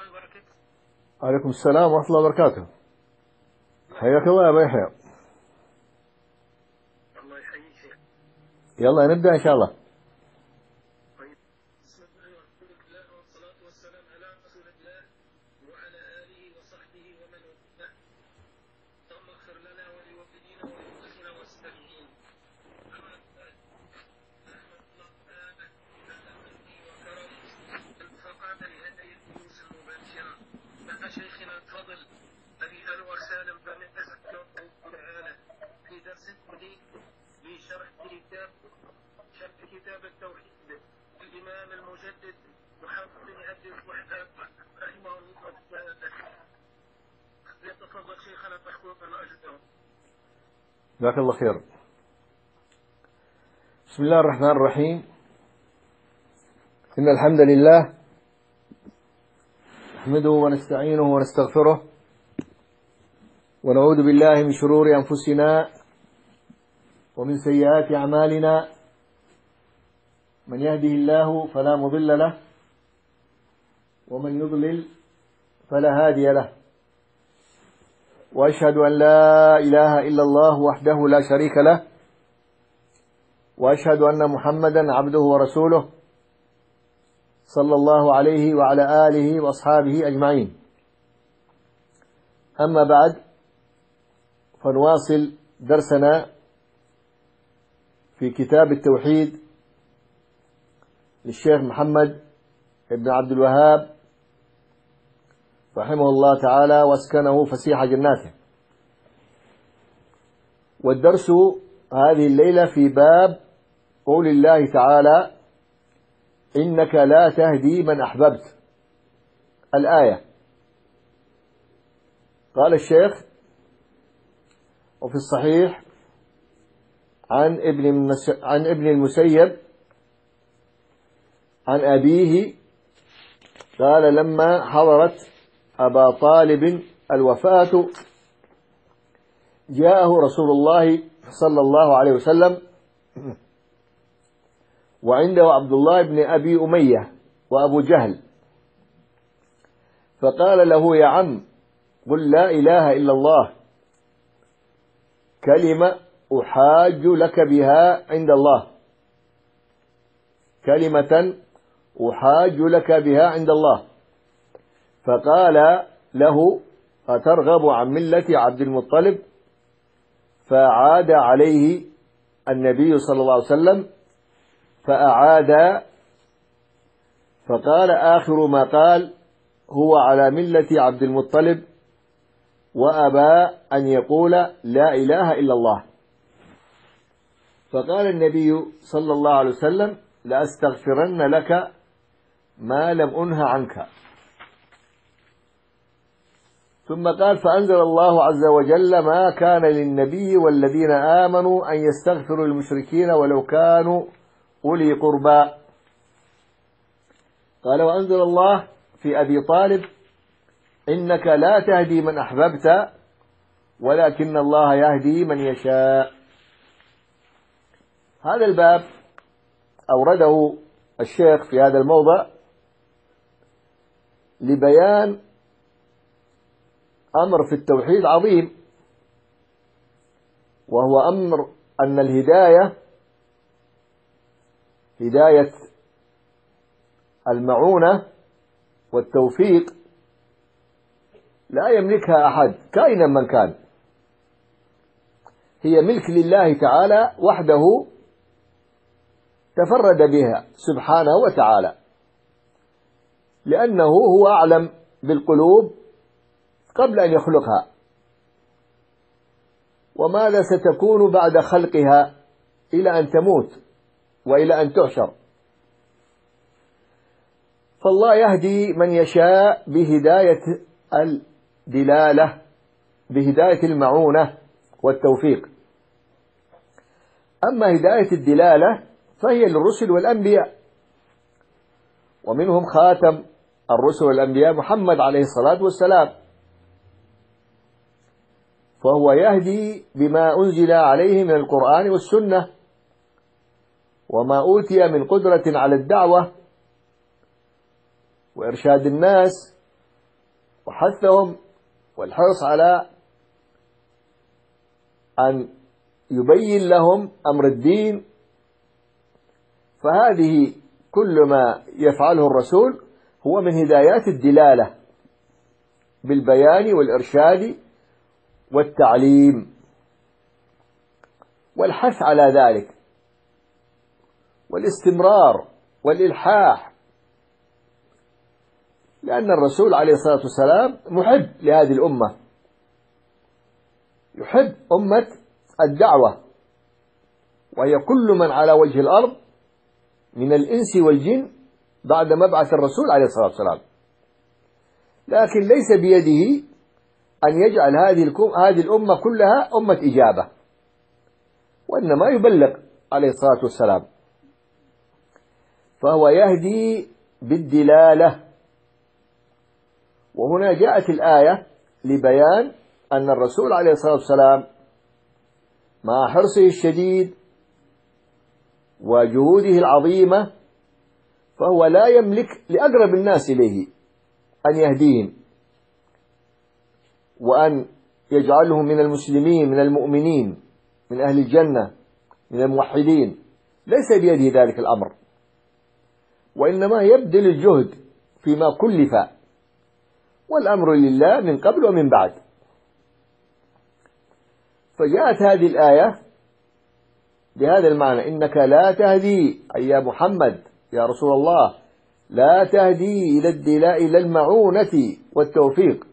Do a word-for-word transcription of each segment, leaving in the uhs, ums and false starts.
الله وبركاته. عليكم السلام ورحمة الله وبركاته. حياك الله يا أبو يحيى. الله يحييك شيخ. يلا نبدأ إن شاء الله. طيب، بسم الله والحمد لله والصلاة والسلام على رسول الله وعلى آله وصحبه ومن والاه. اللهم اغفر لنا ولوالدينا ولشيخنا والسامعين. أما بعد، أحمد الله تعالى على منه وكرمه الفقام لهذه الدروس المباشرة مع شيخنا الفضل أبي أنور سالم بن الله تعالى في درس جديد لشرح كتاب شرح كتاب التوحيد الإمام المجدد محمد بن عبد الوهاب رحمه الله تعالى. يتفضل شيخنا مشكورا أجره. جزاك الله خير. بسم الله الرحمن الرحيم. إن الحمد لله نحمده ونستعينه ونستغفره ونعوذ بالله من شرور أنفسنا ومن سيئات أعمالنا. من يهده الله فلا مضل له ومن يضلل فلا هادي له. وأشهد أن لا إله إلا الله وحده لا شريك له وأشهد أن محمدا عبده ورسوله صلى الله عليه وعلى آله وأصحابه أجمعين. أما بعد، فنواصل درسنا في كتاب التوحيد للشيخ محمد بن عبد الوهاب رحمه الله تعالى واسكنه فسيح جناته. والدرس هذه الليلة في باب قول الله تعالى: إنك لا تهدي من أحببت. الآية. قال الشيخ: وفي الصحيح عن ابن عن ابن المسيب عن أبيه قال: لما حضرت أبا طالب الوفاة جاءه رسول الله صلى الله عليه وسلم وعنده عبد الله بن أبي أمية وأبو جهل، فقال له: يا عم، قل لا إله إلا الله، كلمة أحاج لك بها عند الله، كلمة أحاج لك بها عند الله. فقال له: أترغب عن ملة عبد المطلب؟ فأعاد عليه النبي صلى الله عليه وسلم فأعاد، فقال آخر ما قال: هو على ملة عبد المطلب، وأبى أن يقول لا إله إلا الله. فقال النبي صلى الله عليه وسلم: لأستغفرن لك ما لم أنه عنك. ثم قال: فأنزل الله عز وجل: ما كان للنبي والذين آمنوا أن يستغفروا للمشركين ولو كانوا أولي قربى. قال: وأنزل الله في أبي طالب: إنك لا تهدي من أحببت ولكن الله يهدي من يشاء. هذا الباب أورده الشيخ في هذا الموضع لبيان أمر في التوحيد عظيم، وهو أمر أن الهداية، هداية المعونة والتوفيق، لا يملكها أحد كائنا من كان، هي ملك لله تعالى وحده تفرد بها سبحانه وتعالى، لأنه هو أعلم بالقلوب قبل أن يخلقها، وماذا ستكون بعد خلقها إلى أن تموت وإلى أن تحشر. فالله يهدي من يشاء بهداية الدلالة، بهداية المعونة والتوفيق. أما هداية الدلالة فهي للرسل والأنبياء، ومنهم خاتم الرسل والأنبياء محمد عليه الصلاة والسلام، فهو يهدي بما أنزل عليه من القرآن والسنة وما أوتي من قدرة على الدعوة وإرشاد الناس وحثهم والحرص على أن يبين لهم أمر الدين، فهذه كل ما يفعله الرسول هو من هدايات الدلالة بالبيان والإرشاد والتعليم والحث على ذلك والاستمرار والإلحاح، لأن الرسول عليه الصلاة والسلام محب لهذه الأمة، يحب أمة الدعوة، وهي كل من على وجه الأرض من الإنس والجن بعد مبعث الرسول عليه الصلاة والسلام، لكن ليس بيده أن يجعل هذه هذه الأمة كلها أمة إجابة، وإنما يبلغ عليه الصلاة والسلام، فهو يهدي بالدلالة. وهنا جاءت الآية لبيان أن الرسول عليه الصلاة والسلام مع حرصه الشديد وجهوده العظيمة فهو لا يملك لأقرب الناس إليه أن يهديهم وأن يجعلهم من المسلمين من المؤمنين من أهل الجنة من الموحدين، ليس بيده ذلك الأمر، وإنما يبذل الجهد فيما كلف، والأمر لله من قبل ومن بعد. فجاءت هذه الآية بهذا المعنى: إنك لا تهدي أي يا محمد يا رسول الله لا تهدي إلى الدلاء إلى المعونة والتوفيق،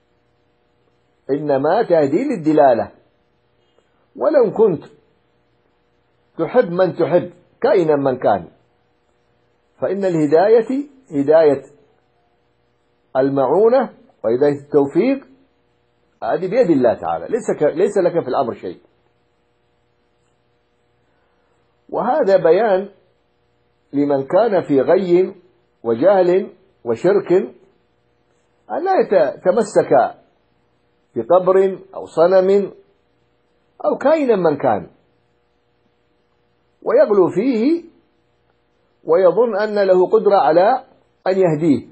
إنما تهدي للدلالة. ولو كنت تحب من تحب كائنا من كان، فإن الهداية هداية المعونة وهداية التوفيق هذه بيد الله تعالى، ليس ليس لك في الأمر شيء. وهذا بيان لمن كان في غي وجهل وشرك أن لا يتمسك بقبر أو صنم أو كائنا من كان ويغلو فيه ويظن أن له قدرة على أن يهديه،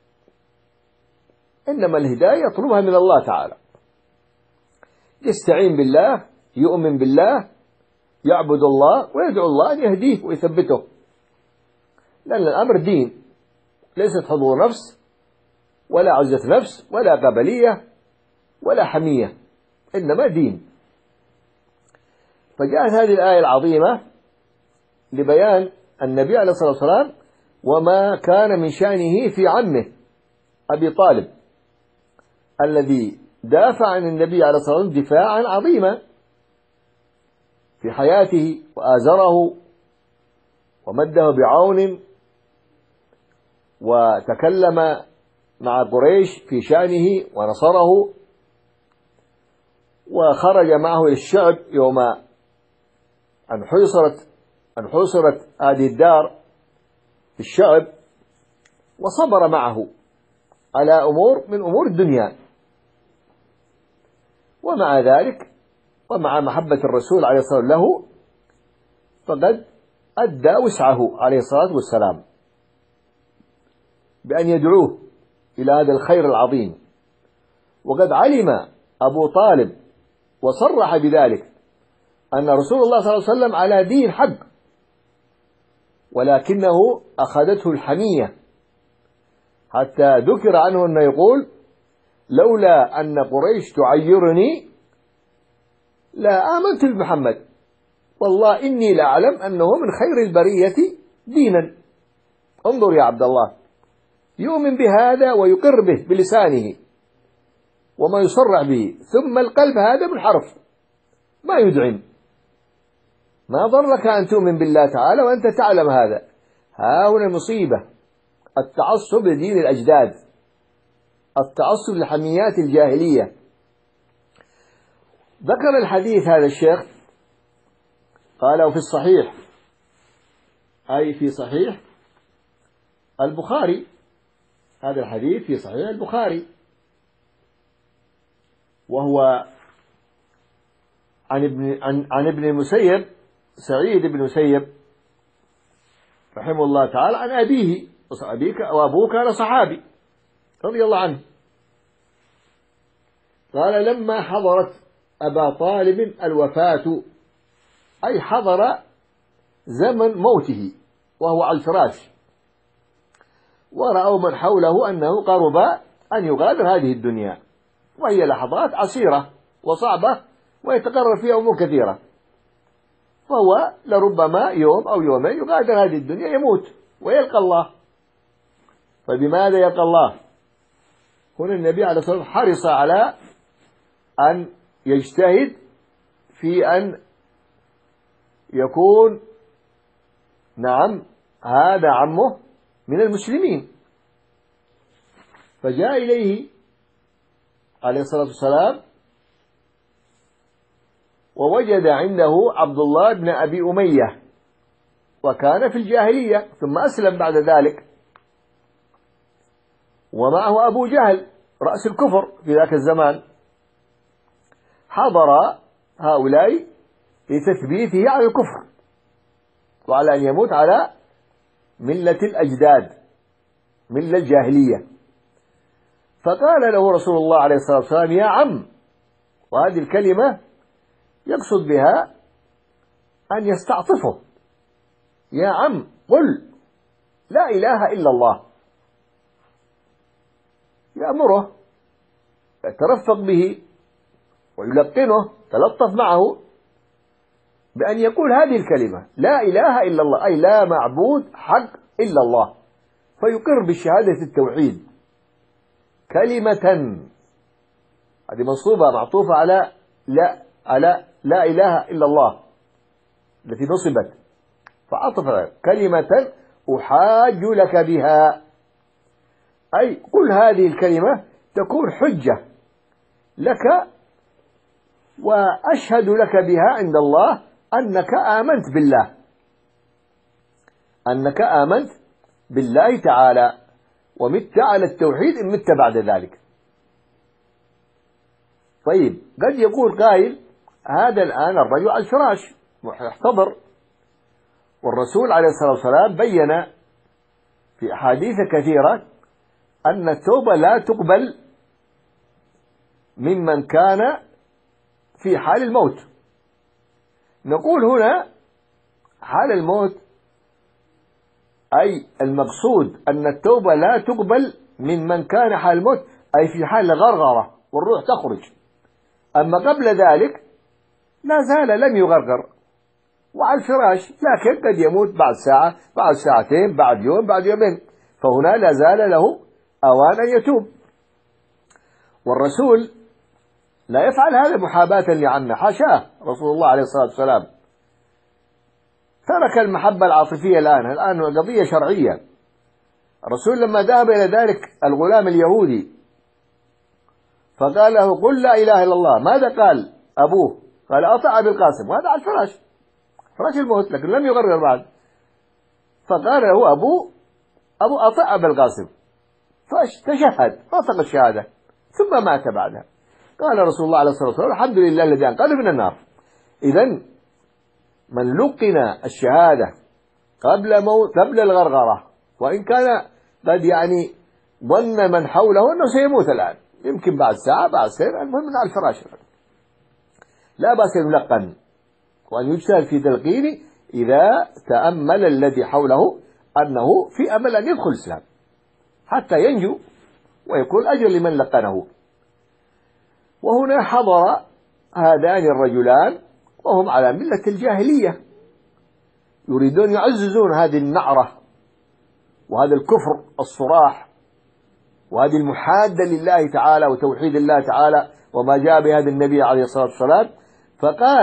إنما الهداية يطلبها من الله تعالى، يستعين بالله، يؤمن بالله، يعبد الله ويدعو الله أن يهديه ويثبته، لأن الأمر دين، ليست حضور نفس ولا عزة نفس ولا قبلية ولا حمية، إنما دين. فجاءت هذه الآية العظيمة لبيان النبي عليه الصلاة والسلام وما كان من شأنه في عمه أبي طالب الذي دافع عن النبي عليه الصلاة والسلام دفاعا عظيما في حياته وآزره ومده بعون وتكلم مع قريش في شأنه ونصره، وخرج معه إلى الشعب يوم أن حوصرت أن حوصرت هذه الدار في الشعب، وصبر معه على أمور من أمور الدنيا، ومع ذلك ومع محبة الرسول عليه الصلاة والسلام له فقد أدى وسعه عليه الصلاة والسلام بأن يدعوه إلى هذا الخير العظيم. وقد علم أبو طالب وصرح بذلك أن رسول الله صلى الله عليه وسلم على دين حق، ولكنه أخذته الحمية، حتى ذكر عنه أنه يقول: لولا أن قريش تعيرني لا آمنت بمحمد، والله إني لأعلم أنه من خير البرية دينا. انظر يا عبد الله، يؤمن بهذا ويقر به بلسانه وما يصرح به، ثم القلب هذا بالحرف ما يدعم. ما ضرك أن تؤمن بالله تعالى وأنت تعلم هذا؟ ها هنا المصيبة، التعصب لدين الأجداد، التعصب لحميات الجاهلية. ذكر الحديث هذا الشيخ قاله في الصحيح، أي في صحيح البخاري، هذا الحديث في صحيح البخاري، وهو عن ابن عن, عن ابن المسيب سعيد بن المسيب رحمه الله تعالى عن أبيه، أبيك وأبوه كان صحابي رضي الله عنه، قال لما حضرت أبا طالب الوفاة، أي حضر زمن موته وهو على الفراش، ورأوا من حوله أنه قرب أن يغادر هذه الدنيا، وهي لحظات عسيرة وصعبة ويتقرر فيها أمور كثيرة، فهو لربما يوم أو يومين يغادر هذه الدنيا يموت ويلقى الله. فبماذا يلقى الله؟ هنا النبي عليه الصلاة والسلام حرص على أن يجتهد في أن يكون نعم هذا عمه من المسلمين، فجاء إليه عليه الصلاة والسلام ووجد عنده عبد الله بن أبي أمية، وكان في الجاهلية ثم أسلم بعد ذلك، ومعه أبو جهل رأس الكفر في ذاك الزمان. حضر هؤلاء لتثبيته على الكفر وعلى أن يموت على ملة الأجداد، ملة الجاهلية. فقال له رسول الله عليه الصلاة والسلام يا عم، وهذه الكلمة يقصد بها أن يستعطفه، يا عم قل لا إله إلا الله، يأمره يترفق به ويلقنه، تلطف معه بأن يقول هذه الكلمة لا إله إلا الله، أي لا معبود حق إلا الله، فيقر بشهادة التوحيد كلمة، هذه منصوبة معطوفة على لا على لا إله إلا الله التي نصبت، فعطف كلمة أحاج لك بها، أي قل هذه الكلمة تكون حجة لك وأشهد لك بها عند الله أنك آمنت بالله، أنك آمنت بالله تعالى ومت على التوحيد إن مت بعد ذلك. طيب قد يقول قائل هذا الآن الرجل على الفراش يحتضر، والرسول عليه الصلاة والسلام بين في أحاديث كثيرة أن التوبة لا تقبل ممن كان في حال الموت. نقول هنا حال الموت، أي المقصود أن التوبة لا تقبل ممن كان حال الموت، أي في حال غرغرة والروح تخرج، أما قبل ذلك لا زال لم يغرغر وعلى الفراش، لكن قد يموت بعد ساعة بعد ساعتين بعد يوم بعد يومين، فهنا لا زال له أوان أن يتوب. والرسول لا يفعل هذا محاباة لعمه، حاشاه رسول الله عليه الصلاة والسلام، ترك المحبة العاطفية الآن، الآن قضية شرعية. الرسول لما ذهب إلى ذلك الغلام اليهودي فقال له قل لا إله إلا الله، ماذا قال أبوه؟ قال أطع أبي القاسم، وهذا على الفراش، فراش الموت، لكن لم يغرر بعد، فقال له أبوه أبو أطع أبي القاسم، فتشهد نطق الشهادة ثم مات بعدها. قال رسول الله عليه الصلاة والسلام الحمد لله الذي أنقذه من النار. إذن من لقن الشهادة قبل موت قبل الغرغرة، وإن كان قد يعني ظن من حوله أنه سيموت الآن، يمكن بعد ساعة بعد سنة، المهم من على الفراش، لا بأس يلقن وأن يجتهد في تلقينه إذا تأمل الذي حوله أنه في أمل أن يدخل الإسلام حتى ينجو ويكون أجر لمن لقنه. وهنا حضر هذان الرجلان وهم على ملة الجاهلية، يريدون يعززون هذه النعرة وهذا الكفر الصراح وهذه المحادة لله تعالى وتوحيد الله تعالى وما جاء بهذا النبي عليه الصلاة والسلام. فقال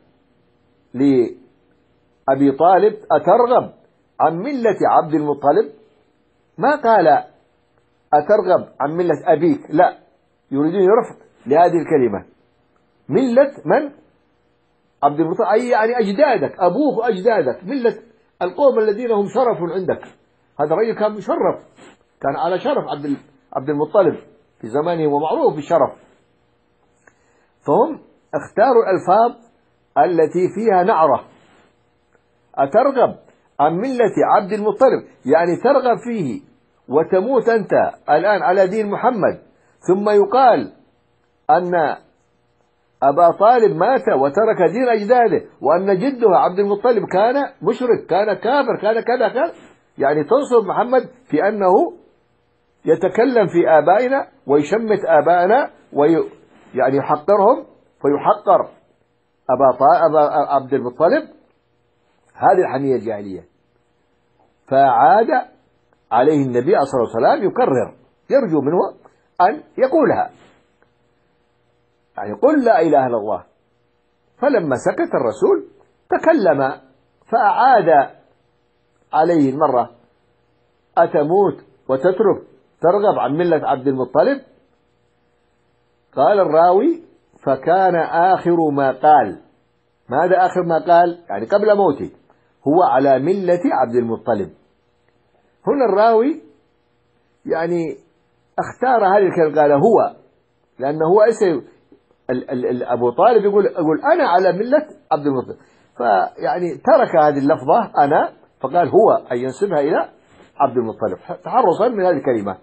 لأبي طالب أترغب عن ملة عبد المطلب؟ ما قال أترغب عن ملة أبيك، لا، يريدون يرفع لهذه الكلمة ملة من؟ عبد المطلب، أي يعني أجدادك، أبوك وأجدادك، ملة القوم الذين هم شرف عندك. هذا الرجل كان مشرف، كان على شرف عبد عبد المطلب في زمانه ومعروف بالشرف، فهم اختاروا الألفاظ التي فيها نعرة. أترغب عن ملة عبد المطلب، يعني ترغب فيه وتموت أنت الآن على دين محمد، ثم يقال أن أبا طالب مات وترك دين أجداده، وأن جده عبد المطلب كان مشرك، كان كافر، كان كذا كذا، يعني تنصر محمد في أنه يتكلم في آبائنا ويشمت آبائنا وي يعني يحقرهم، فيحقر أبا, أبا عبد المطلب. هذه الحمية الجاهلية. فعاد عليه النبي صلى الله عليه وسلم يكرر، يرجو منه أن يقولها، يعني قل لا إله إلا الله. فلما سكت الرسول تكلم فأعاد عليه المرة: أتموت وتترك ترغب عن ملة عبد المطلب؟ قال الراوي: فكان آخر ما قال. ماذا آخر ما قال؟ يعني قبل موته: هو على ملة عبد المطلب. هنا الراوي يعني اختار هذه الكلمة، قال هو، لأنه هو اسم أبو طالب يقول يقول أنا على ملة عبد المطلب، فيعني ترك هذه اللفظة أنا، فقال هو، أي ينسبها إلى عبد المطلب تحرصا من هذه الكلمة.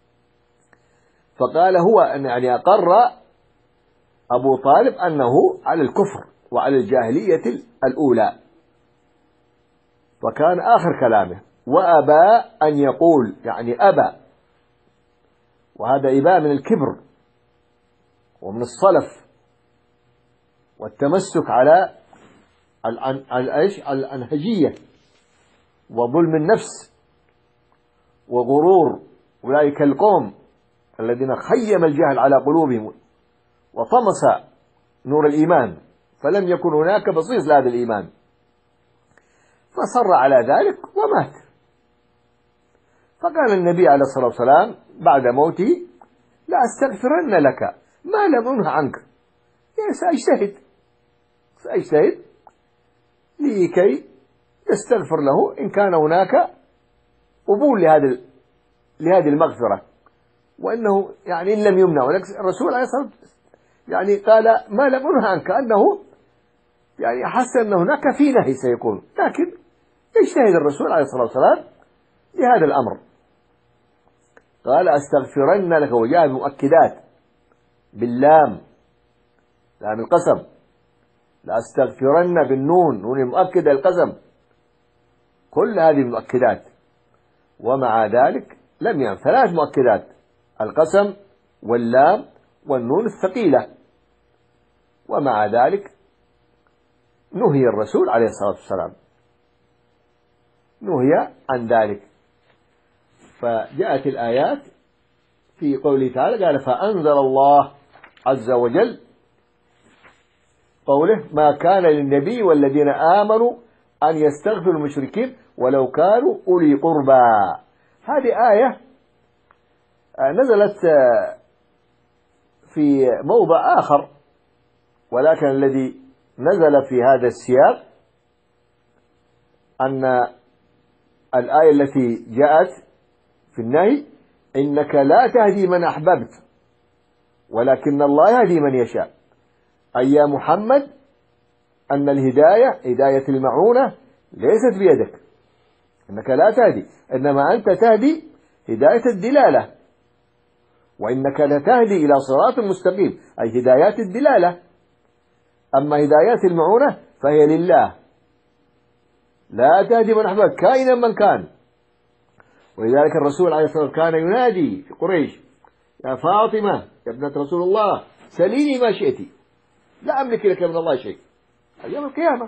فقال هو أن يعني أقر أبو طالب أنه على الكفر وعلى الجاهلية الأولى، وكان آخر كلامه. وأبى أن يقول، يعني أبى، وهذا إباء من الكبر ومن الصلف والتمسك على الأنهجية وظلم النفس وغرور أولئك القوم الذين خيم الجهل على قلوبهم وطمس نور الإيمان، فلم يكن هناك بصيص لهذا الإيمان، فصر على ذلك ومات. فقال النبي عليه الصلاة والسلام بعد موته: لا أستغفرن لك ما لم أنه عنك، يعني سأجتهد سأجتهد لكي يستغفر له إن كان هناك قبول لهذه لهذه المغفرة، وأنه يعني إن لم يمنع. الرسول عليه الصلاة والسلام يعني قال ما لم أنه عنك، أنه يعني أحس أن هناك في نهي سيكون، لكن يجتهد الرسول عليه الصلاة والسلام لهذا الأمر. قال: أستغفرن لك، وجاء بمؤكدات باللام، لام القسم، لأستغفرن بالنون، نون المؤكدة القسم، كل هذه مؤكدات. ومع ذلك لم ينفع، ثلاث مؤكدات: القسم واللام والنون الثقيلة، ومع ذلك نهي الرسول عليه الصلاة والسلام، نهي عن ذلك. فجاءت الآيات في قوله تعالى، قال: فأنزل الله عز وجل قوله: ما كان للنبي والذين آمنوا أن يستغفروا المشركين ولو كانوا أولي قربى. هذه آية نزلت في موضع آخر، ولكن الذي نزل في هذا السياق أن الآية التي جاءت في النهي: إنك لا تهدي من أحببت ولكن الله يهدي من يشاء. أي يا محمد أن الهداية، هداية المعونة، ليست بيدك، إنك لا تهدي، إنما أنت تهدي هداية الدلالة، وإنك لتهدي إلى صراط مستقيم، أي هدايات الدلالة. أما هدايات المعونة فهي لله، لا تهدي من أحببت كائنا من كان. ولذلك الرسول عليه الصلاة والسلام كان ينادي في قريش: يا فاطمة يا ابنة رسول الله سليني ما شئتي، لا أملك لك من الله شيء، يوم القيامة.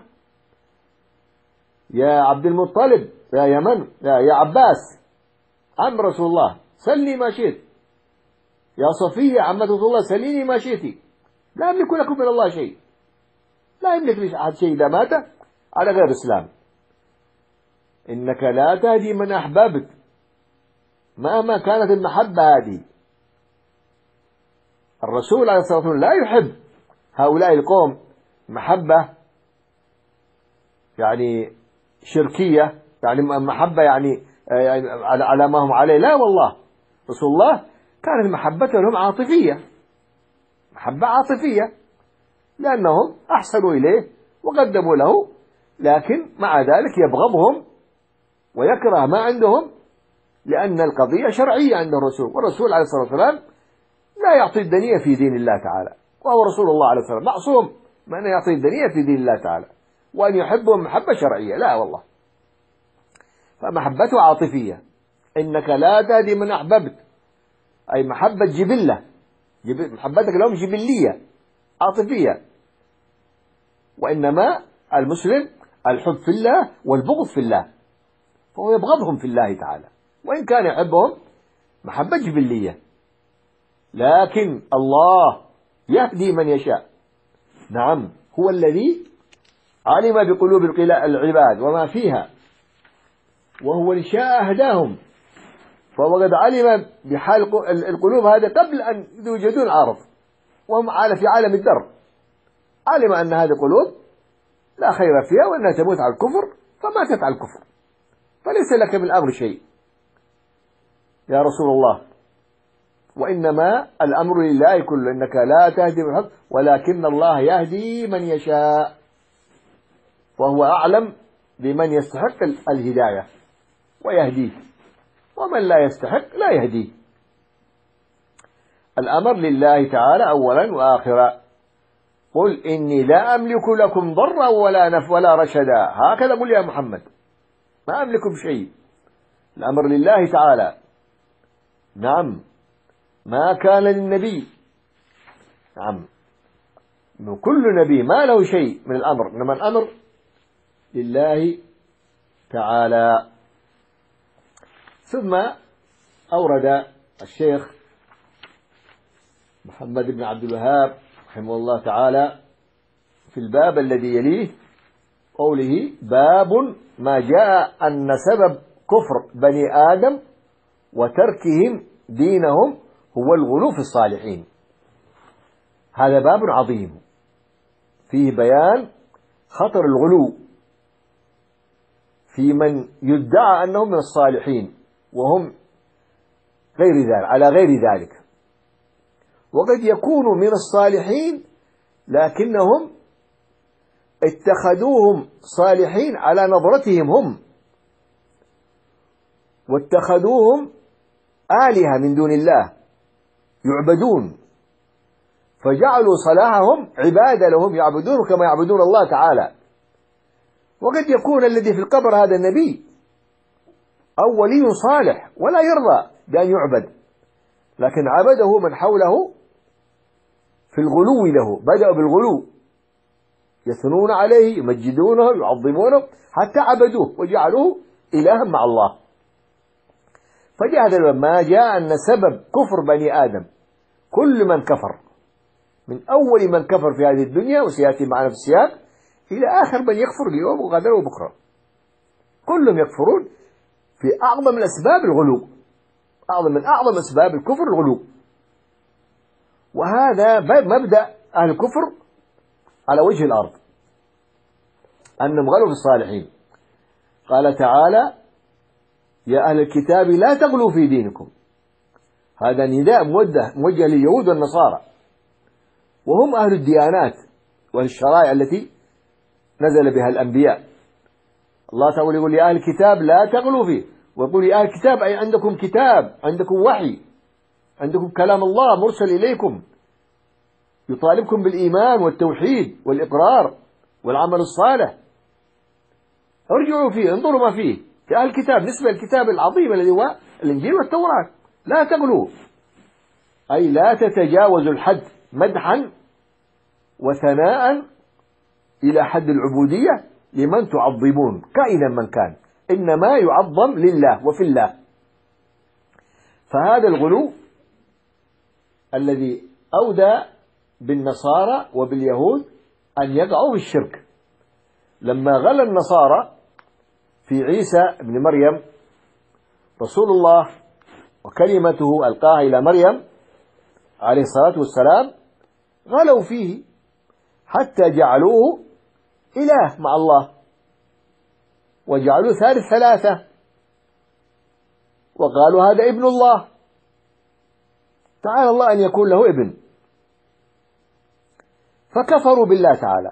يا عبد المطلب، يا يمن، يا, يا عباس عم رسول الله سلني ما شئت، يا صفية عمة رسول الله سليني ما شئتي، لا أملك لكم من الله شيء، لا يملك لي أحد شيء إذا مات على غير الإسلام. إنك لا تهدي من أحببت، مهما كانت المحبة هذه. الرسول عليه الصلاة والسلام لا يحب هؤلاء القوم محبة يعني شركية، يعني محبة يعني على ما هم عليه، لا والله. رسول الله كانت محبته لهم عاطفية، محبة عاطفية، لأنهم أحسنوا إليه وقدموا له، لكن مع ذلك يبغضهم ويكره ما عندهم، لأن القضية شرعية عند الرسول، والرسول عليه الصلاة والسلام لا يعطي الدنية في دين الله تعالى، وهو رسول الله عليه الصلاة والسلام معصوم من أن يعطي الدنية في دين الله تعالى، وأن يحبهم محبة شرعية، لا والله. فمحبته عاطفية، إنك لا تهدي من أحببت، أي محبة جبلة، محبتك لهم جبلية عاطفية. وإنما المسلم الحب في الله والبغض في الله، فهو يبغضهم في الله تعالى، وإن كان يحبهم محبة جبلية. لكن الله يهدي من يشاء، نعم، هو الذي علم بقلوب العباد وما فيها، وهو اللي شاء هداهم، فهو قد علم بحال القلوب هذا قبل أن يوجدون عارض، وهم في عالم الذر، علم أن هذه قلوب لا خير فيها وأنها تموت على الكفر، فماتت على الكفر، فليس لك من الأمر شيء يا رسول الله. وإنما الأمر لله كله، إنك لا تهدي من الحق ولكن الله يهدي من يشاء، وهو أعلم بمن يستحق الهداية ويهديه، ومن لا يستحق لا يهديه. الأمر لله تعالى أولا وآخرا. قل إني لا أملك لكم ضرا ولا نفع ولا رشدا، هكذا قل يا محمد، ما أملك بشيء، الأمر لله تعالى. نعم، ما كان للنبي، نعم، كل نبي ما له شيء من الأمر، إنما الأمر لله تعالى. ثم أورد الشيخ محمد بن عبد الوهاب رحمه الله تعالى في الباب الذي يليه قوله: باب ما جاء أن سبب كفر بني آدم وتركهم دينهم هو الغلو في الصالحين. هذا باب عظيم فيه بيان خطر الغلو في من يدعى أنهم من الصالحين وهم غير ذلك، على غير ذلك، وقد يكونوا من الصالحين لكنهم اتخذوهم صالحين على نظرتهم هم، واتخذوهم آلهة من دون الله يعبدون، فجعلوا صلاحهم عبادة لهم يعبدون كما يعبدون الله تعالى. وقد يكون الذي في القبر هذا النبي أو ولي صالح ولا يرضى بأن يعبد، لكن عبده من حوله في الغلو له، بدأوا بالغلو، يثنون عليه، يمجدونه، يعظمونه، حتى عبدوه وجعلوه إلها مع الله. فجاء هذا ما جاء أن سبب كفر بني آدم، كل من كفر من أول من كفر في هذه الدنيا، وسيأتي معنا في السياق، إلى آخر من يكفر اليوم وغدا وبكرة، كلهم يكفرون في أعظم الأسباب الغلو، أعظم من أعظم أسباب الكفر الغلو. وهذا مبدأ أهل الكفر على وجه الأرض، أنهم غلوا في الصالحين. قال تعالى: يا أهل الكتاب لا تغلوا في دينكم. هذا نداء موجه, موجه لليهود والنصارى، وهم أهل الديانات والشرائع التي نزل بها الأنبياء. الله تعالى يقول: يا أهل الكتاب لا تغلوا فيه، ويقول: يا أهل الكتاب أي عندكم كتاب، عندكم وحي، عندكم كلام الله مرسل إليكم يطالبكم بالإيمان والتوحيد والإقرار والعمل الصالح، ارجعوا فيه، انظروا ما فيه. يا أهل الكتاب نسبة الكتاب العظيم الذي هو الإنجيل والتوراة، لا تغلوا، أي لا تتجاوزوا الحد مدحا وثناء إلى حد العبودية لمن تعظمون كائنا من كان، إنما يعظم لله وفي الله. فهذا الغلو الذي أودى بالنصارى وباليهود أن يقعوا في الشرك. لما غلا النصارى في عيسى ابن مريم رسول الله وكلمته ألقاها إلى مريم عليه الصلاة والسلام، غلوا فيه حتى جعلوه إله مع الله، وجعلوه ثالث ثلاثة، وقالوا هذا ابن الله، تعالى الله أن يكون له ابن، فكفروا بالله تعالى.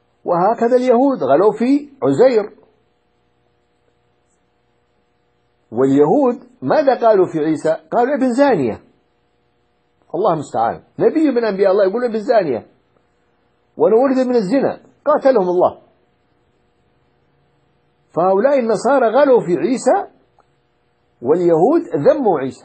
وهكذا اليهود غلوا في عزير، واليهود ماذا قالوا في عيسى؟ قالوا ابن زانية. الله المستعان، نبي من أنبياء الله يقول ابن زانية ونورث من الزنا، قاتلهم الله. فهؤلاء النصارى غلوا في عيسى، واليهود ذموا عيسى.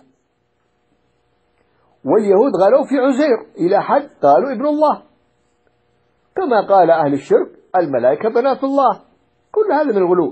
واليهود غلوا في عزير إلى حد قالوا ابن الله، كما قال أهل الشرك الملائكة بنات الله. كل هذا من الغلو.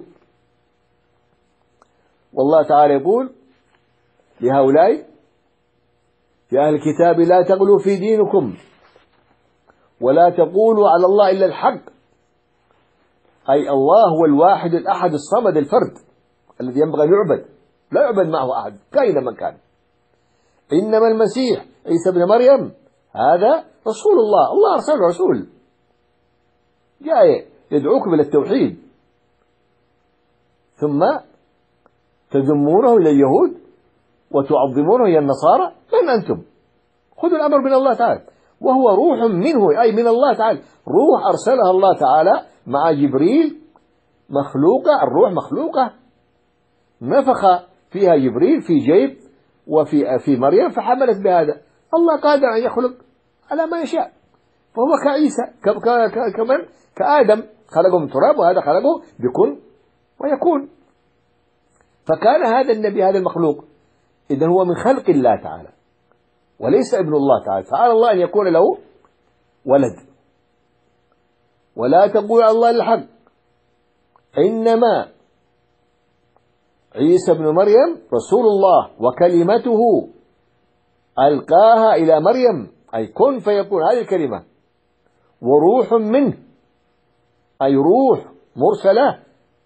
والله تعالى يقول لهؤلاء يا أهل الكتاب لا تغلوا في دينكم ولا تقولوا على الله إلا الحق، أي الله هو الواحد الأحد الصمد الفرد الذي ينبغي أن يعبد، لا يعبد معه أحد كائن من كان. إنما المسيح عيسى ابن مريم هذا رسول الله، الله أرسله رسول جاء يدعوكم إلى التوحيد، ثم تذمونه إلى اليهود وتعظمونه إلى النصارى. من أنتم؟ خذوا الأمر من الله تعالى، وهو روح منه أي من الله تعالى، روح أرسلها الله تعالى مع جبريل مخلوقة. الروح مخلوقة نفخ فيها جبريل في جيب وفي في مريم فحملت بهذا. الله قادر أن يخلق على ما يشاء، فهو كعيسى كمن كآدم خلقه من تراب، وهذا خلقه بكن ويكون. فكان هذا النبي هذا المخلوق إذن هو من خلق الله تعالى وليس ابن الله تعالى. تعالى الله أن يكون له ولد. ولا تقول على الله الحق، إنما عيسى ابن مريم رسول الله وكلمته ألقاها إلى مريم، أي كن فيكون هذه الكلمة، وروح منه أي روح مرسلة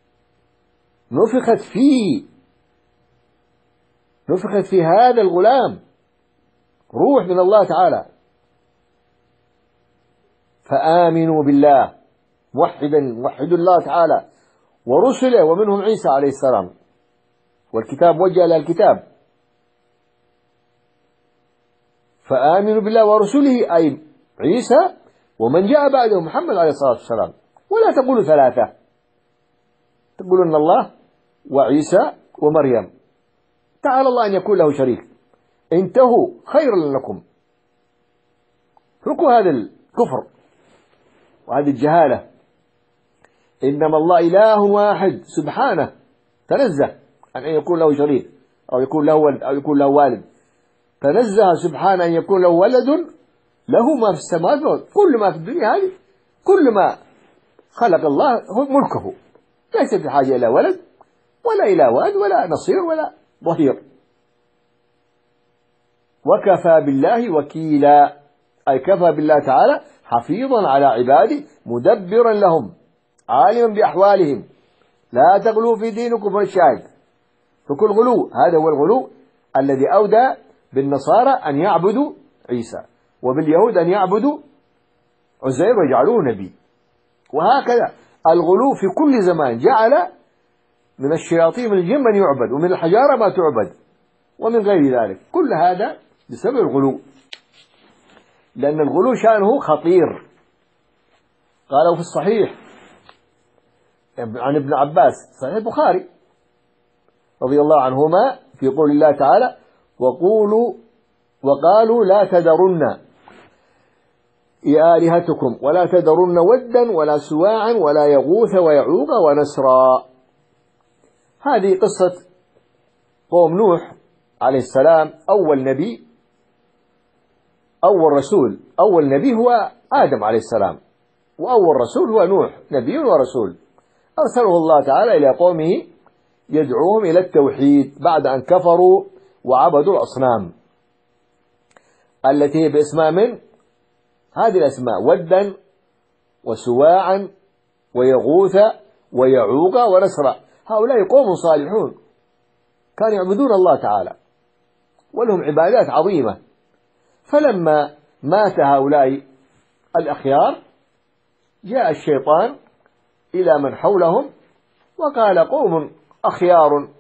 نفخت فيه، نفخت في هذا الغلام روح من الله تعالى. فآمنوا بالله موحدا وحدوا الله تعالى ورسله، ومنهم عيسى عليه السلام، والكتاب وجه إلى الكتاب. فآمنوا بالله ورسله أي عيسى ومن جاء بعده محمد عليه الصلاة والسلام. ولا تقولوا ثلاثة، تقولون الله وعيسى ومريم. تعالى الله أن يكون له شريك، انتهوا خيرا لكم. اتركوا هذا الكفر وهذه الجهالة. إنما الله إله واحد سبحانه تنزه عن أن يكون له شريك أو يكون له ولد أو يكون له والد. تنزه سبحانه أن يكون له ولد، له ما في السماوات، كل ما في الدنيا هذه، كل ما خلق الله هو ملكه، ليس في حاجة إلى ولد ولا إلى والد ولا نصير ولا ظهير. وكفى بالله وكيلا أي كفى بالله تعالى حفيظا على عباده مدبرا لهم عالما بأحوالهم. لا تغلوا في دينكم والشاهد. فكل غلو هذا هو الغلو الذي أودى بالنصارى أن يعبدوا عيسى، وباليهود أن يعبدوا عزير ويجعلوه نبي. وهكذا الغلو في كل زمان جعل من الشياطين من الجن من يعبد، ومن الحجارة ما تعبد، ومن غير ذلك. كل هذا بسبب الغلو، لأن الغلو شأنه خطير. قالوا في الصحيح عن ابن عباس صحيح البخاري رضي الله عنهما في قول الله تعالى وقولوا وقالوا لا تذرن آلهتكم ولا تذرن ودا ولا سواعا ولا يغوث ويعوق ونسرا. هذه قصة قوم نوح عليه السلام، أول نبي أول رسول. أول نبي هو آدم عليه السلام، وأول رسول هو نوح نبي ورسول، أرسله الله تعالى إلى قومه يدعوهم إلى التوحيد بعد أن كفروا وعبدوا الأصنام التي هي باسماء من هذه الأسماء: ودا وسواعا ويغوث ويعوق ونسرا. هؤلاء قوم صالحون كانوا يعبدون الله تعالى ولهم عبادات عظيمة. فلما مات هؤلاء الأخيار جاء الشيطان إلى من حولهم وقال قوم أخيار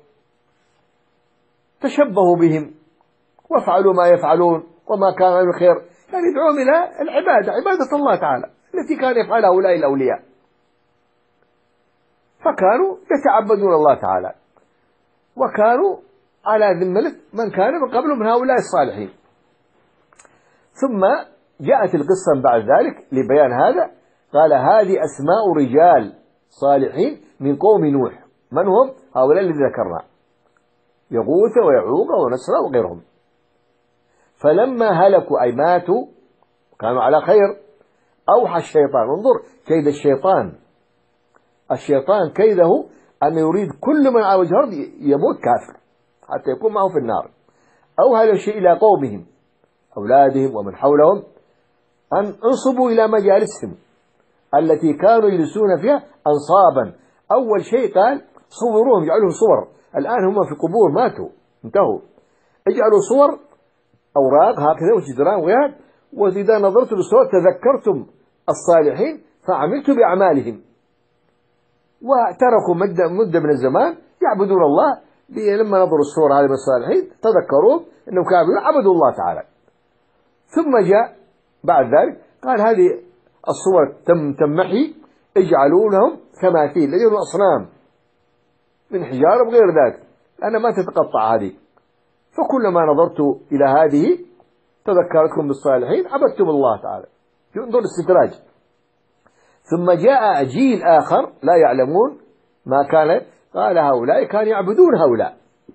تشبهوا بهم وافعلوا ما يفعلون وما كان من خير، يعني يدعوهم إلى العبادة، عبادة الله تعالى التي كان يفعلها هؤلاء الأولياء. فكانوا يتعبدون الله تعالى وكانوا على ذمة من كان من قبلهم من هؤلاء الصالحين. ثم جاءت القصة بعد ذلك لبيان هذا، قال هذه أسماء رجال صالحين من قوم نوح، من هم؟ هؤلاء الذين ذكرنا، يغوث ويعوق ونسر وغيرهم. فلما هلكوا أي ماتوا كانوا على خير، أوحى الشيطان، انظر كيد الشيطان، الشيطان كيده أن يريد كل من على وجه الأرض يموت كافر حتى يكون معه في النار. أوحى الشيء إلى قومهم أولادهم ومن حولهم أن انصبوا إلى مجالسهم التي كانوا يجلسون فيها أنصابا. أول شيء قال صوروهم، اجعلوهم صور، الآن هم في قبور ماتوا انتهوا، اجعلوا صور أوراق هكذا وجدران وغيرها، وإذا نظرت للصور تذكرتم الصالحين فعملت بأعمالهم. وتركوا مدة, مدة من الزمان يعبدون الله، لما نظروا الصور هذه من الصالحين تذكروا أنهم كانوا عبدوا الله تعالى. ثم جاء بعد ذلك قال هذه الصور تم تمحي، اجعلوا لهم تماثيل، لأنهم أصنام من حجارة وغير ذلك، لأنها ما تتقطع هذه، فكلما نظرت إلى هذه تذكرتكم بالصالحين عبدتم الله تعالى. ينظر الاستدراج. ثم جاء جيل آخر لا يعلمون ما كان، قال هؤلاء كانوا يعبدون هؤلاء،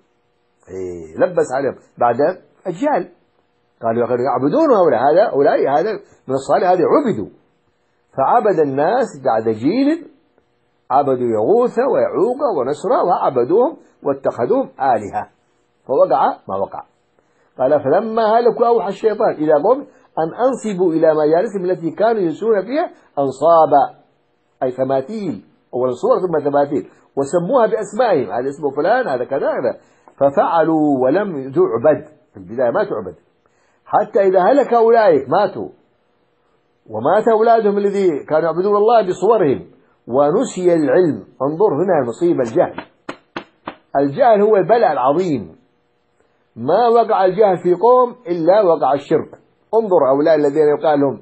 إيه لبس عليهم بعد أجيال، قالوا يعبدون هؤلاء، هذا هؤلاء هذا من الصالح، هذا عبدوا. فعبد الناس بعد جيل عبدوا يغوث ويعوق ونسر وعبدوهم واتخذوهم آلهة، فوقع ما وقع. قال فلما هلكوا أوحى الشيطان إلى قوم أن أنصبوا إلى مجالسهم التي كانوا يجلسون فيها أنصابا، أي تماثيل، أولا صور ثم تماثيل، وسموها بأسمائهم، هذا اسمه فلان هذا كذا هذا، ففعلوا ولم تعبد، في البداية ما تعبد، حتى إذا هلك أولئك ماتوا ومات أولادهم الذي كانوا يعبدون الله بصورهم ونسي العلم. انظر هنا المصيبة، الجهل، الجهل هو البلاء العظيم، ما وقع الجهل في قوم إلا وقع الشرك. انظر هؤلاء الذين يقال لهم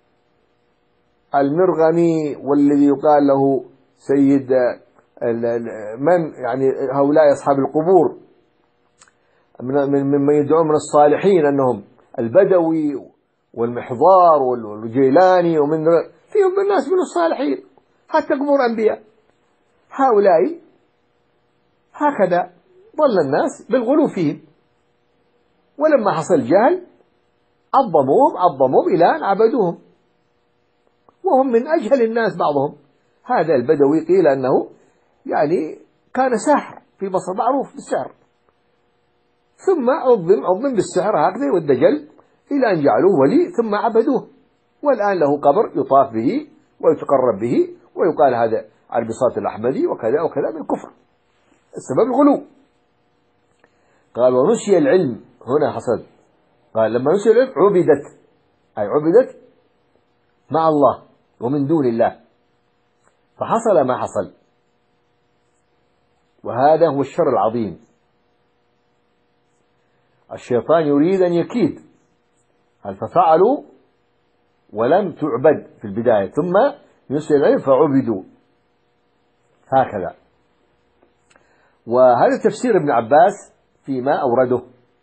المرغني والذي يقال له سيد من، يعني هؤلاء أصحاب القبور ممن يدعون من الصالحين أنهم البدوي والمحضار والجيلاني، ومن فيهم الناس من الصالحين حتى قبور أنبياء. هؤلاء هكذا ضل الناس بالغلو فيهم، ولما حصل جهل عظموهم عظموهم إلى أن عبدوهم، وهم من أجهل الناس بعضهم. هذا البدوي قيل أنه يعني كان ساحر في مصر، معروف بالسحر، ثم عظم عظم بالسحر هكذا والدجل إلى أن جعلوه ولي ثم عبدوه، والآن له قبر يطاف به ويتقرب به ويقال هذا على البساط الأحمدي وكذا وكذا من الكفر، السبب الغلو. قال ونسي العلم، هنا حصل، قال لما نسي العلم عبدت، أي عبدت مع الله ومن دون الله، فحصل ما حصل، وهذا هو الشر العظيم. الشيطان يريد أن يكيد، ففعلوا ولم تعبد في البداية، ثم نسي العلم فعبدوا، هكذا. وهذا تفسير ابن عباس فيما أورده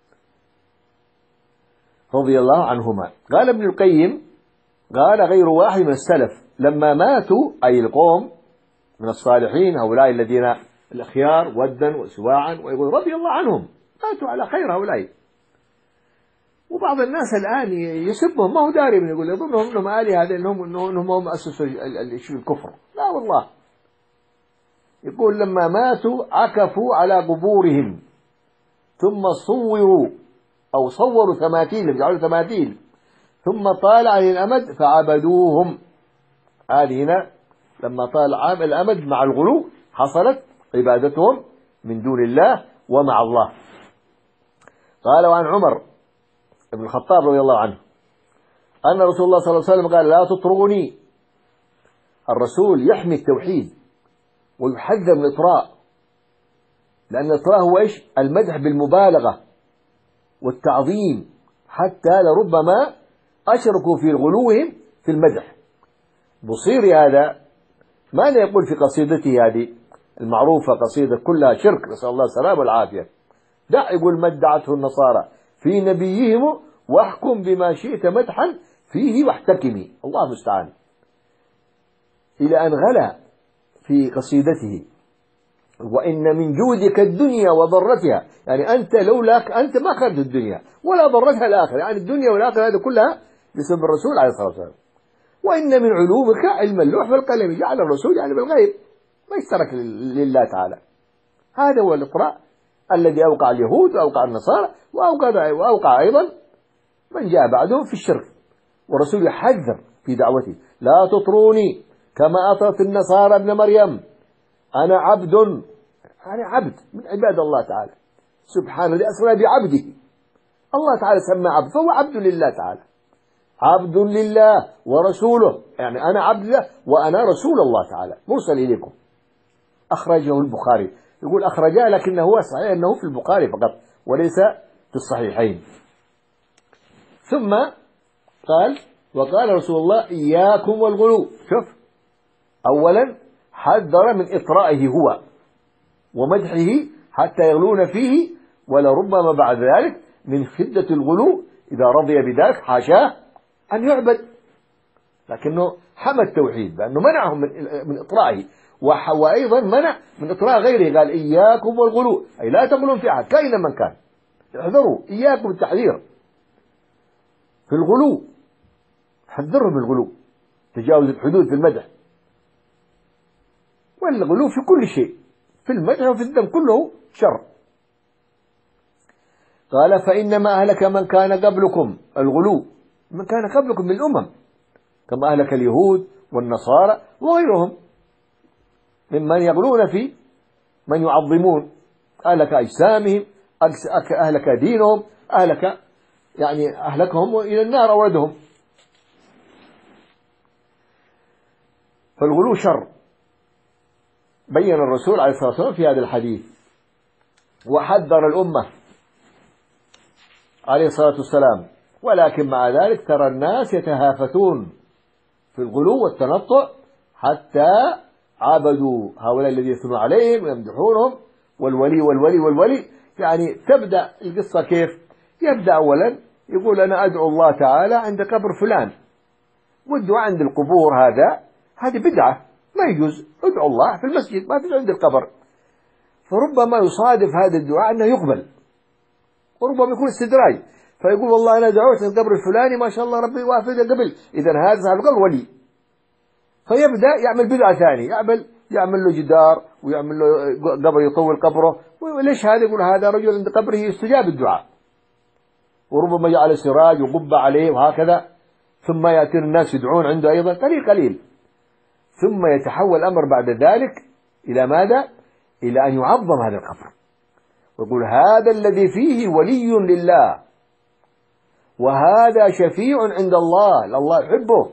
رضي الله عنهما. قال ابن القيم قال غير واحد من السلف لما ماتوا، أي القوم من الصالحين هؤلاء الذين الأخيار ودا وسواعا، ويقول رضي الله عنهم ماتوا على خير هؤلاء. وبعض الناس الآن يسبهم، ما هو داري من يقول يظنهم أنهم آلهة، هذا إنهم إنهم هم أسسوا الكفر، لا والله. يقول لما ماتوا عكفوا على قبورهم ثم صوروا أو صوروا تماثيل، جعلوا تماثيل، ثم طال عليه الأمد فعبدوهم. هذه هنا لما طال الأمد مع الغلو حصلت عبادتهم من دون الله ومع الله. قال وعن عمر ابن الخطاب رضي الله عنه أن رسول الله صلى الله عليه وسلم قال لا تطروني. الرسول يحمي التوحيد ويحذر من الإطراء، لأن الإطراء هو إيش؟ المدح بالمبالغة والتعظيم، حتى لربما أشركوا في غلوهم في المدح. بصيري هذا ماذا يقول في قصيدته هذه؟ المعروفة قصيدة كلها شرك، نسأل الله السلامة والعافية. دع يقول ما ادعته النصارى في نبيهم واحكم بما شئت مدحا فيه واحتكمي، الله المستعان. إلى أن غلا في قصيدته وإن من جودك الدنيا وضرتها، يعني أنت لولاك أنت ما خرجت الدنيا ولا ضرتها الآخرة، يعني الدنيا والآخرة هذه كلها بسبب الرسول عليه الصلاة والسلام. وإن من علومك علم اللوح والقلم، جعل الرسول يعني بالغيب ما يشترك لله تعالى. هذا هو الإطراء الذي أوقع اليهود وأوقع النصارى وأوقع, وأوقع أيضا من جاء بعدهم في الشرك. والرسول يحذر في دعوته لا تطروني كما أطرت النصارى ابن مريم، أنا عبد، أنا عبد من عباد الله تعالى سبحانه الذي أسرى بعبده. الله تعالى سمى عبد فهو عبد لله تعالى، عبد لله ورسوله، يعني أنا عبد الله وأنا رسول الله تعالى مرسل إليكم. أخرجه البخاري، يقول أخرجه لكنه هو صحيح أنه في البخاري فقط وليس في الصحيحين. ثم قال وقال رسول الله إياكم والغلو. شوف، أولا حذر من إطرائه هو ومدحه حتى يغلون فيه، ولربما بعد ذلك من شدة الغلو إذا رضي بذلك حاشاه أن يعبد، لكنه حمى التوحيد بأنه منعهم من إطرائه، وأيضا منع من إطراء غيره. قال إياكم والغلو، أي لا تغلون في أحد كائنا من كان، احذروا، إياكم التحذير في الغلو، حذرهم الغلو، تجاوز الحدود في المدح، والغلو في كل شيء، في المدح وفي الذم كله شر. قال فإنما أهلك من كان قبلكم، الغلو من كان قبلكم من الأمم كما أهلك اليهود والنصارى وغيرهم ممن يغلون في من يعظمون، أهلك أجسامهم، أهلك دينهم، أهلك يعني أهلكهم إلى النار أوردهم. فالغلو شر، بين الرسول عليه الصلاة والسلام في هذا الحديث، وحذر الأمة عليه الصلاة والسلام. ولكن مع ذلك ترى الناس يتهافتون في الغلو والتنطع حتى عبدوا هؤلاء الذين يثنون عليهم ويمدحونهم، والولي والولي والولي. يعني تبدأ القصة كيف؟ يبدأ أولا يقول أنا أدعو الله تعالى عند قبر فلان، والدعاء عند القبور هذا هذه بدعة ما يجوز، ادعو الله في المسجد ما تدعو عند القبر. فربما يصادف هذا الدعاء أنه يقبل، وربما يكون استدراج، فيقول والله أنا دعوت عند القبر الفلاني ما شاء الله ربي وافق قبل، إذا هذا صاحب القبر ولي. فيبدأ يعمل بدعة ثانية، يعمل يعمل له جدار ويعمل له قبر يطول قبره. وليش هذا؟ يقول هذا رجل عند قبره يستجاب الدعاء، وربما جعل سراج وقبة عليه وهكذا. ثم يأتي الناس يدعون عنده أيضا قليل قليل، ثم يتحول الأمر بعد ذلك إلى ماذا؟ إلى أن يعظم هذا القبر، ويقول هذا الذي فيه ولي لله، وهذا شفيع عند الله، الله يحبه،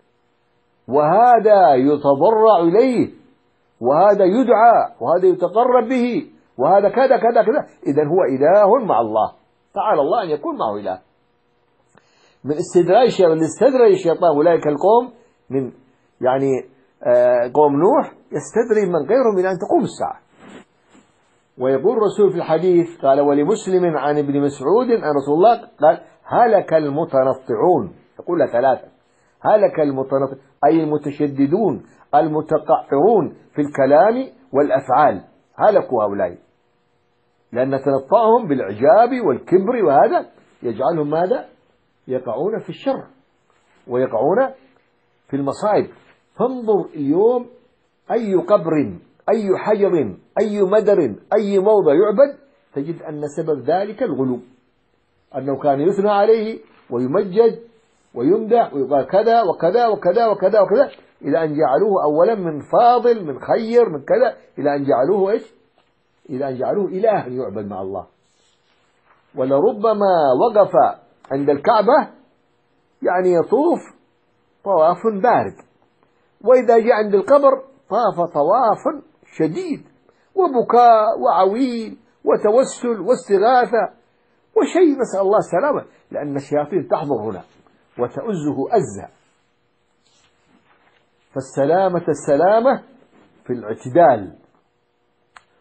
وهذا يتضرع إليه، وهذا يدعى، وهذا يتقرب به، وهذا كذا كذا كذا. إذن هو إله مع الله تعالى، الله أن يكون معه إله. من استدراج الشيطان، استدرج الشيطان أولئك القوم من يعني قوم نوح، يستدرج من غيرهم إلى أن تقوم الساعة. ويقول الرسول في الحديث قال ولمسلم عن ابن مسعود أن رسول الله قال هلك المتنطعون، يقول ثلاثة، هلك المتنطعون أي المتشددون المتقعرون في الكلام والأفعال، هلكوا هؤلاء، لأن تنطعهم بالإعجاب والكبر، وهذا يجعلهم ماذا؟ يقعون في الشر ويقعون في المصائب. فانظر اليوم أي قبر، أي حجر، أي مدر، أي موضع يعبد، تجد أن سبب ذلك الغلو، أنه كان يثنى عليه ويمجد ويمدح ويقال كذا وكذا وكذا وكذا وكذا، إلى أن جعلوه أولا من فاضل من خير من كذا، إلى أن جعلوه إيش؟ إلى أن جعلوه إله يعبد مع الله. ولربما وقف عند الكعبة يعني يطوف طواف بارد، وإذا جاء عند القبر طاف طواف شديد وبكاء وعويل وتوسل واستغاثة وشيء، نسأل الله السلامة، لأن الشياطين تحضر هنا وتؤزه أزا. فالسلامة السلامة في الاعتدال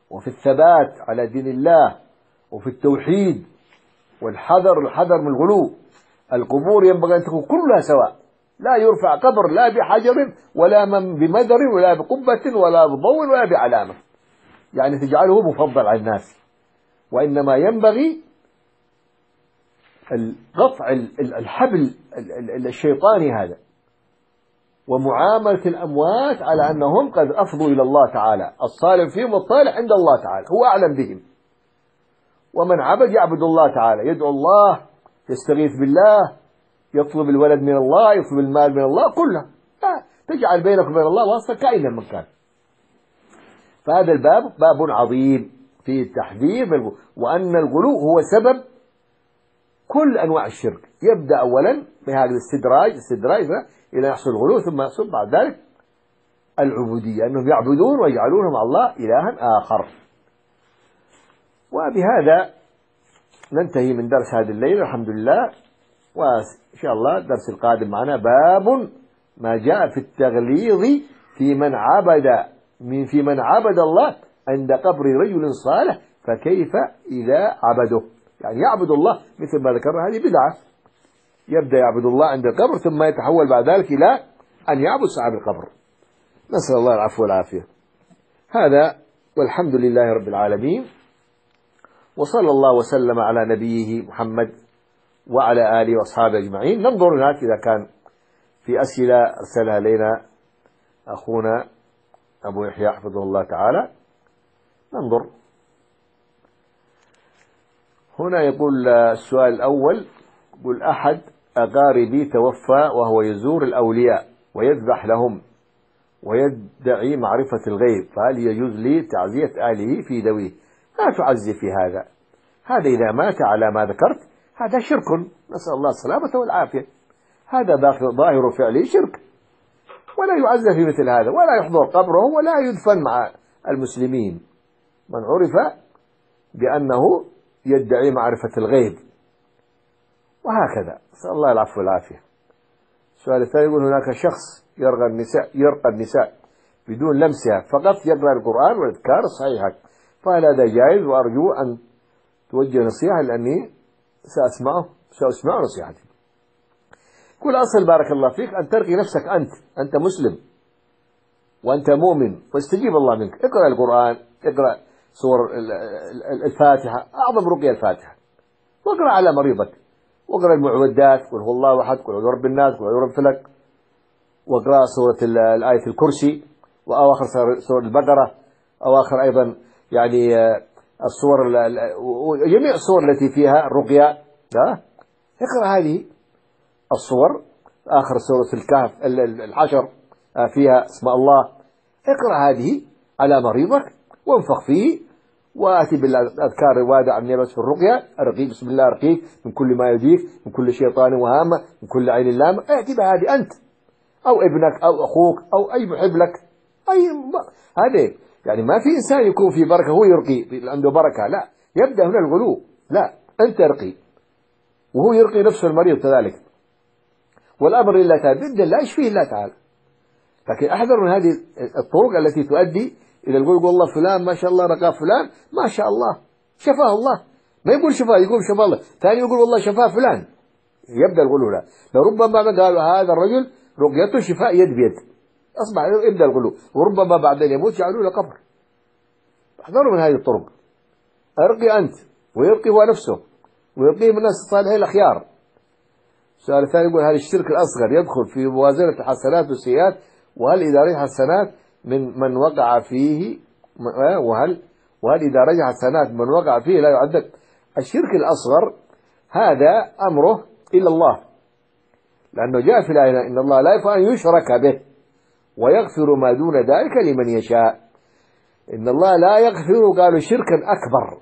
وفي الثبات على دين الله وفي التوحيد والحذر الحذر من الغلو. القبور ينبغي أن تكون كلها سواء، لا يرفع قبر لا بحجر ولا بمدر ولا بقبة ولا بضوء ولا بعلامة، يعني تجعله مفضل على الناس. وإنما ينبغي قطع الحبل الشيطاني هذا، ومعاملة الأموات على أنهم قد أفضوا إلى الله تعالى، الصالح فيهم والطالح عند الله تعالى، هو أعلم بهم. ومن عبد يعبد الله تعالى، يدعو الله، يستغيث بالله، يطلب الولد من الله، يطلب المال من الله، كلها تجعل بينك وبين الله واسطة كائنا من كان. فهذا الباب باب عظيم في التحذير، وأن الغلو هو سبب كل أنواع الشرك. يبدأ أولا بهذا الاستدراج استدراج إلى يحصل الغلو، ثم يحصل بعد ذلك العبودية، أنهم يعبدون ويجعلون مع الله إلها آخر. وبهذا ننتهي من درس هذه الليلة الحمد لله، وإن شاء الله الدرس القادم معنا باب ما جاء في التغليظ في من عبد من في من عبد الله عند قبر رجل صالح، فكيف إذا عبده، يعني يعبد الله مثل ما ذكرنا، هذه بدعة. يبدأ يعبد الله عند القبر ثم يتحول بعد ذلك إلى أن يعبد صاحب القبر. نسأل الله العفو والعافية. هذا والحمد لله رب العالمين، وصلى الله وسلم على نبيه محمد وعلى آله وأصحابه أجمعين. ننظر هناك إذا كان في أسئلة أرسلها لنا أخونا أبو يحيى حفظه الله تعالى. ننظر هنا. يقول السؤال الأول، يقول أحد أقاربي توفى وهو يزور الأولياء ويذبح لهم ويدعي معرفة الغيب، فهل يجوز لي تعزية أهله في ذويه؟ لا تعزي في هذا، هذا إذا مات على ما ذكرت هذا شرك، نسأل الله السلامة والعافية. هذا ظاهر فعله شرك، ولا يعزى في مثل هذا، ولا يحضر قبره، ولا يدفن مع المسلمين من عرف بأنه يدعي معرفة الغيب، وهكذا. نسأل الله العفو والعافية. السؤال الثاني يقول هناك شخص يرقى النساء يرقى النساء بدون لمسها، فقط يقرأ القرآن والأذكار الصحيحة، فهل هذا جائز؟ وأرجو أن توجه نصيحة لأني سأسمعه سأسمع نصيحتي. كل أصل بارك الله فيك أن ترقي نفسك، أنت أنت مسلم وأنت مؤمن، واستجيب الله منك. اقرأ القرآن، اقرأ سور الفاتحة، أعظم رقية الفاتحة، واقرأ على مريضك، واقرأ المعوذات، قل هو الله أحد، قل أعوذ برب الناس، قل أعوذ برب الفلق، واقرأ سورة الآية الكرسي، وأواخر سورة البقرة، أواخر أيضا يعني الصور جميع الصور التي فيها الرقية. اقرأ هذه الصور، آخر سورة الكهف الحشر فيها اسم الله، اقرأ هذه على مريضك وانفخ فيه، وآتي بالأذكار الواردة عن النبي في الرقية، أرقيك بسم الله أرقيك من كل ما يديك، من كل شيطان وهامة، من كل عين لامة. ائتي بهذه أنت أو ابنك أو أخوك أو أي محب لك، أي هذا يعني ما في إنسان يكون في بركة هو يرقي عنده بركة، لا، يبدأ هنا الغلو، لا، أنت ارقي وهو يرقي نفسه المريض كذلك، والأمر لله تعالى، بإذن الله يشفيه الله تعالى. لكن أحذر من هذه الطرق التي تؤدي إلى القول يقول الله فلان ما شاء الله رقى فلان ما شاء الله شفاه الله، ما يقول شفاه، يقول شفاه الله، ثاني يقول والله شفاه فلان، يبدأ الغلو. لا، لربما قالوا هذا الرجل رقيته شفاء يد بيد، أصبح يبدأ الغلو، وربما بعد أن يموت جعلوا له قبر. احذروا من هذه الطرق. ارقي أنت ويرقي هو نفسه ويرقيه من الناس الصالحين الأخيار. السؤال الثاني يقول هل الشرك الأصغر يدخل في موازنة الحسنات والسيئات؟ وهل إذا رجع الحسنات من من وقع فيه وهل وهل إذا رجع الحسنات من وقع فيه لا يعذب؟ الشرك الأصغر هذا أمره إلى الله، لأنه جاء في الآية إن الله لا يغفر أن يشرك به ويغفر ما دون ذلك لمن يشاء. إن الله لا يغفر، قالوا شركا أكبر،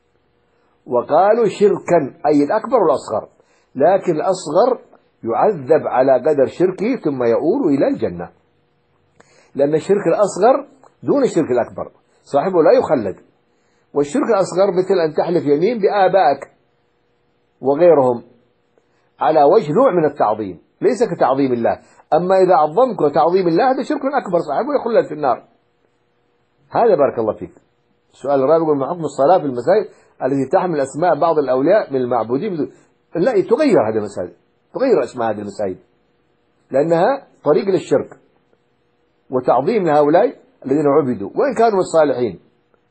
وقالوا شركا أي الأكبر والأصغر، لكن الأصغر يعذب على قدر شركه ثم يؤول إلى الجنة، لأن الشرك الأصغر دون الشرك الأكبر، صاحبه لا يخلد. والشرك الأصغر مثل أن تحلف يمين بآبائك وغيرهم على وجه نوع من التعظيم، ليس كتعظيم الله. أما إذا عظمك وتعظيم الله هذا شرك أكبر، صاحبه يخلد في النار. هذا بارك الله فيك السؤال الرابع يقول ما حكم الصلاة في المساجد التي تحمل أسماء بعض الأولياء من المعبودين بدون. لا، تغير هذه المساجد، تغير أسماء هذه المساجد، لأنها طريق للشرك وتعظيم لهؤلاء الذين عبدوا وإن كانوا الصالحين،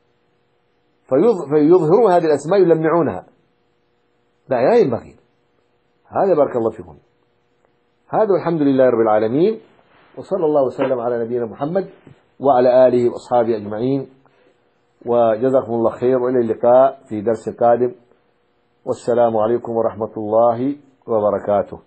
فيظهرون هذه الأسماء يلمعونها. لا، لا ينبغي هذا. بارك الله فيكم. هذا والحمد لله رب العالمين، وصلى الله وسلم على نبينا محمد وعلى آله وأصحابه أجمعين، وجزاكم الله خير، وإلى اللقاء في درس قادم، والسلام عليكم ورحمة الله وبركاته.